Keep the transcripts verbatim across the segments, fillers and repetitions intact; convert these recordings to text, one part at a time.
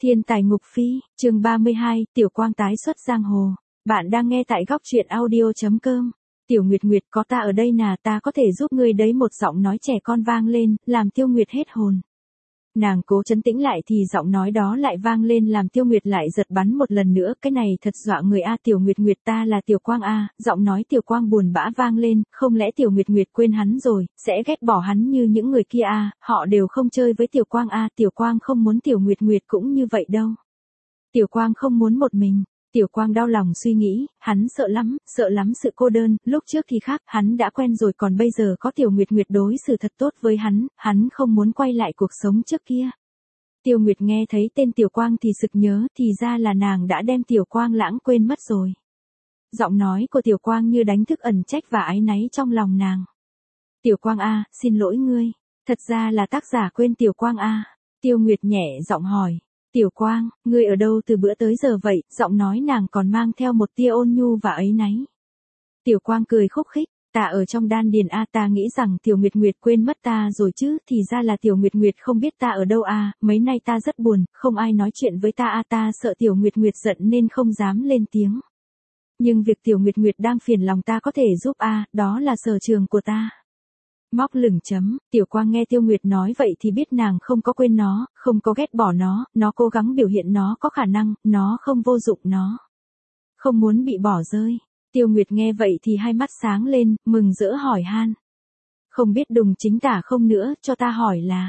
Thiên tài ngục phi, chương ba mươi hai, Tiểu Quang tái xuất giang hồ. Bạn đang nghe tại góc truyện audio chấm com. Tiểu Nguyệt Nguyệt, có ta ở đây nà, ta có thể giúp ngươi đấy, một giọng nói trẻ con vang lên, làm Tiêu Nguyệt hết hồn. Nàng cố trấn tĩnh lại thì giọng nói đó lại vang lên, làm Tiêu Nguyệt lại giật bắn một lần nữa, cái này thật dọa người a. Tiểu Nguyệt Nguyệt, ta là Tiểu Quang a. Giọng nói Tiểu Quang buồn bã vang lên, không lẽ Tiểu Nguyệt Nguyệt quên hắn rồi, sẽ ghét bỏ hắn như những người kia a, họ đều không chơi với Tiểu Quang a. Tiểu Quang không muốn Tiểu Nguyệt Nguyệt cũng như vậy đâu. Tiểu Quang không muốn một mình. Tiểu Quang đau lòng suy nghĩ, hắn sợ lắm, sợ lắm sự cô đơn, lúc trước thì khác, hắn đã quen rồi, còn bây giờ có Tiểu Nguyệt Nguyệt đối xử thật tốt với hắn, hắn không muốn quay lại cuộc sống trước kia. Tiêu Nguyệt nghe thấy tên Tiểu Quang thì sực nhớ, thì ra là nàng đã đem Tiểu Quang lãng quên mất rồi. Giọng nói của Tiểu Quang như đánh thức ẩn trách và áy náy trong lòng nàng. Tiểu Quang a, xin lỗi ngươi, thật ra là tác giả quên Tiểu Quang a. Tiêu Nguyệt nhẹ giọng hỏi. Tiểu Quang, ngươi ở đâu từ bữa tới giờ vậy? Giọng nói nàng còn mang theo một tia ôn nhu và áy náy. Tiểu Quang cười khúc khích, ta ở trong đan điền a. Ta nghĩ rằng Tiểu Nguyệt Nguyệt quên mất ta rồi chứ, thì ra là Tiểu Nguyệt Nguyệt không biết ta ở đâu a. Mấy nay ta rất buồn, không ai nói chuyện với ta a. Ta sợ Tiểu Nguyệt Nguyệt giận nên không dám lên tiếng. Nhưng việc Tiểu Nguyệt Nguyệt đang phiền lòng ta có thể giúp a, đó là sở trường của ta. Móc lửng chấm, Tiểu Quang nghe Tiêu Nguyệt nói vậy thì biết nàng không có quên nó, không có ghét bỏ nó, nó cố gắng biểu hiện nó có khả năng, nó không vô dụng, nó không muốn bị bỏ rơi. Tiêu Nguyệt nghe vậy thì hai mắt sáng lên, mừng rỡ hỏi han. Không biết đùng chính tả không nữa, cho ta hỏi là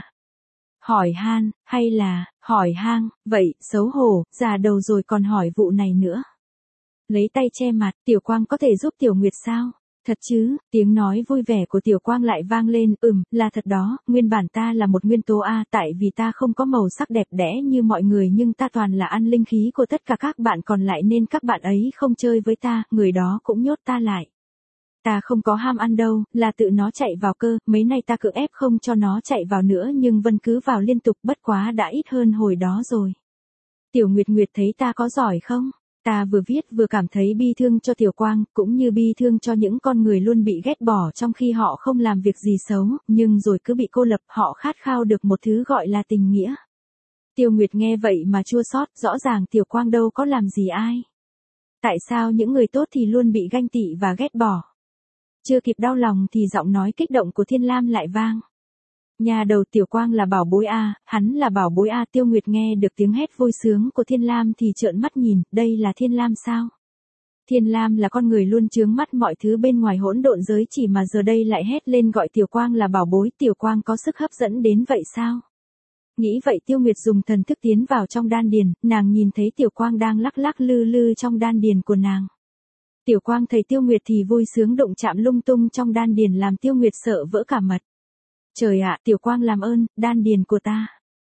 hỏi han, hay là hỏi hang, vậy, xấu hổ, già đầu rồi còn hỏi vụ này nữa. Lấy tay che mặt, Tiểu Quang có thể giúp Tiểu Nguyệt sao? Thật chứ, tiếng nói vui vẻ của Tiểu Quang lại vang lên, ừm, là thật đó, nguyên bản ta là một nguyên tố A, tại vì ta không có màu sắc đẹp đẽ như mọi người nhưng ta toàn là ăn linh khí của tất cả các bạn còn lại nên các bạn ấy không chơi với ta, người đó cũng nhốt ta lại. Ta không có ham ăn đâu, là tự nó chạy vào cơ, mấy nay ta cưỡng ép không cho nó chạy vào nữa nhưng vẫn cứ vào liên tục, bất quá đã ít hơn hồi đó rồi. Tiểu Nguyệt Nguyệt thấy ta có giỏi không? Ta vừa viết vừa cảm thấy bi thương cho Tiểu Quang, cũng như bi thương cho những con người luôn bị ghét bỏ trong khi họ không làm việc gì xấu, nhưng rồi cứ bị cô lập, họ khát khao được một thứ gọi là tình nghĩa. Tiêu Nguyệt nghe vậy mà chua xót, rõ ràng Tiểu Quang đâu có làm gì ai. Tại sao những người tốt thì luôn bị ganh tị và ghét bỏ? Chưa kịp đau lòng thì giọng nói kích động của Thiên Lam lại vang. Nhà đầu Tiểu Quang là bảo bối a, hắn là bảo bối a. Tiêu Nguyệt nghe được tiếng hét vui sướng của Thiên Lam thì trợn mắt nhìn, đây là Thiên Lam sao? Thiên Lam là con người luôn chướng mắt mọi thứ bên ngoài hỗn độn giới chỉ mà giờ đây lại hét lên gọi Tiểu Quang là bảo bối, Tiểu Quang có sức hấp dẫn đến vậy sao? Nghĩ vậy Tiêu Nguyệt dùng thần thức tiến vào trong đan điền, nàng nhìn thấy Tiểu Quang đang lắc lắc lư lư trong đan điền của nàng. Tiểu Quang thấy Tiêu Nguyệt thì vui sướng động chạm lung tung trong đan điền làm Tiêu Nguyệt sợ vỡ cả mật. Trời ạ, Tiểu Quang làm ơn, đan điền của ta.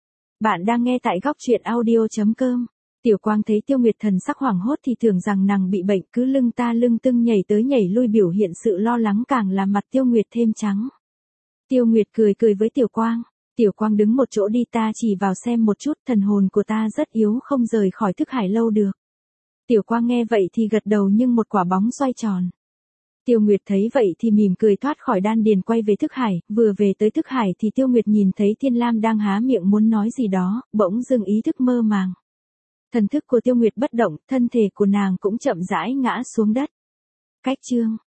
Bạn đang nghe tại góc truyện audio chấm com. Tiểu Quang thấy Tiêu Nguyệt thần sắc hoảng hốt thì tưởng rằng nàng bị bệnh, cứ lưng ta lưng tưng nhảy tới nhảy lui biểu hiện sự lo lắng càng làm mặt Tiêu Nguyệt thêm trắng. Tiêu Nguyệt cười cười với Tiểu Quang. Tiểu Quang đứng một chỗ đi, ta chỉ vào xem một chút, thần hồn của ta rất yếu không rời khỏi thức hải lâu được. Tiểu Quang nghe vậy thì gật đầu nhưng một quả bóng xoay tròn. Tiêu Nguyệt thấy vậy thì mỉm cười thoát khỏi đan điền quay về thức hải, vừa về tới thức hải thì Tiêu Nguyệt nhìn thấy Thiên Lam đang há miệng muốn nói gì đó, bỗng dưng ý thức mơ màng. Thần thức của Tiêu Nguyệt bất động, thân thể của nàng cũng chậm rãi ngã xuống đất. Cách chương